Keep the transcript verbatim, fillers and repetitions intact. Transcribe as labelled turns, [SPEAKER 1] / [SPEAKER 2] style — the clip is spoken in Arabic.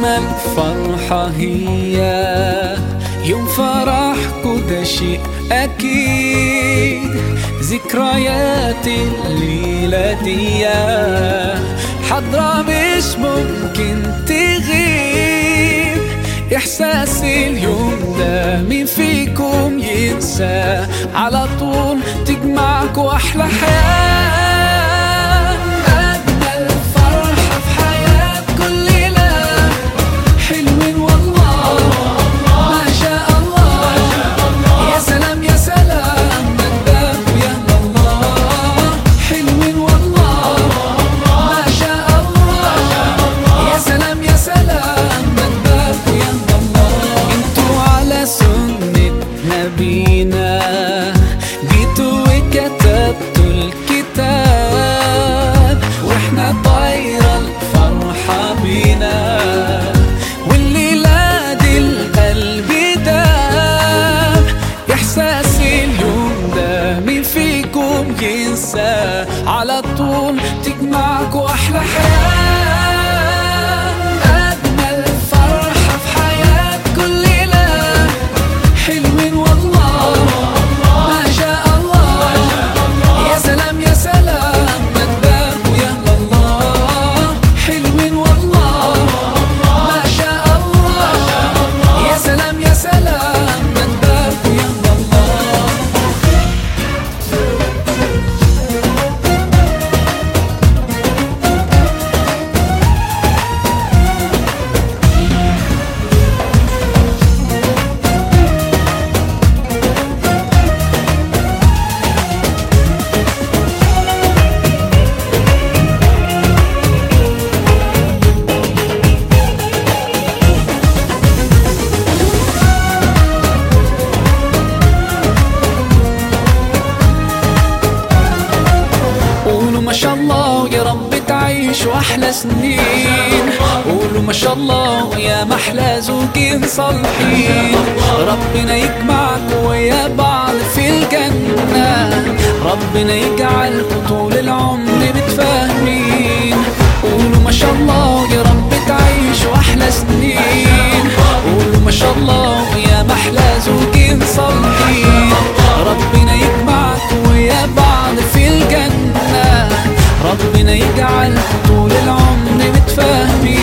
[SPEAKER 1] أجمل فرحة هي يوم فرحكوا، ده شيء أكيد. ذكريات الليلة دي حضرة مش ممكن تغيب. إحساس اليوم ده مين فيكم ينسى؟ على طول تجمعكوا أحلى حياة، أجمل فرحة في حياة كل ليلة. حلوين والله ما شاء الله، يا سلام يا سلام نداك يا الله. حلوين والله ما شاء الله، يا سلام يا سلام نداك يا الله. انتوا على سنة نبينا جيتوا وكتبتوا الكتاب، واحنا طايرة الفرحة بينا. والليلة دي القلب داب، إحساس اليوم ده مين فيكم ينسى؟ على طول تجمعكوا أحلى حياة، أجمل فرحة في حياة كل ليلة. حلوين والله ما شاء الله، يا سلام يا سلام نداك يا الله. حلوين والله ما شاء الله، يا سلام يا سلام نداك يا الله. قولوا ما شاء الله يا رب تعيشوا أحلى سنين. قولوا ما شاء الله يا محلى زوجين صالحين. ربنا يجمعكوا ويا بعض في الجنة، ربنا يجعلكوا طول العمر متفاهمين. قولوا ما شاء الله يا رب تعيشوا أحلى سنين. قولوا ما شاء الله يا محلى زوجين صالحين. ربنا يجمعكوا ويا بعض في الجنة، ربنا يجعل طول العمر متفاهمين.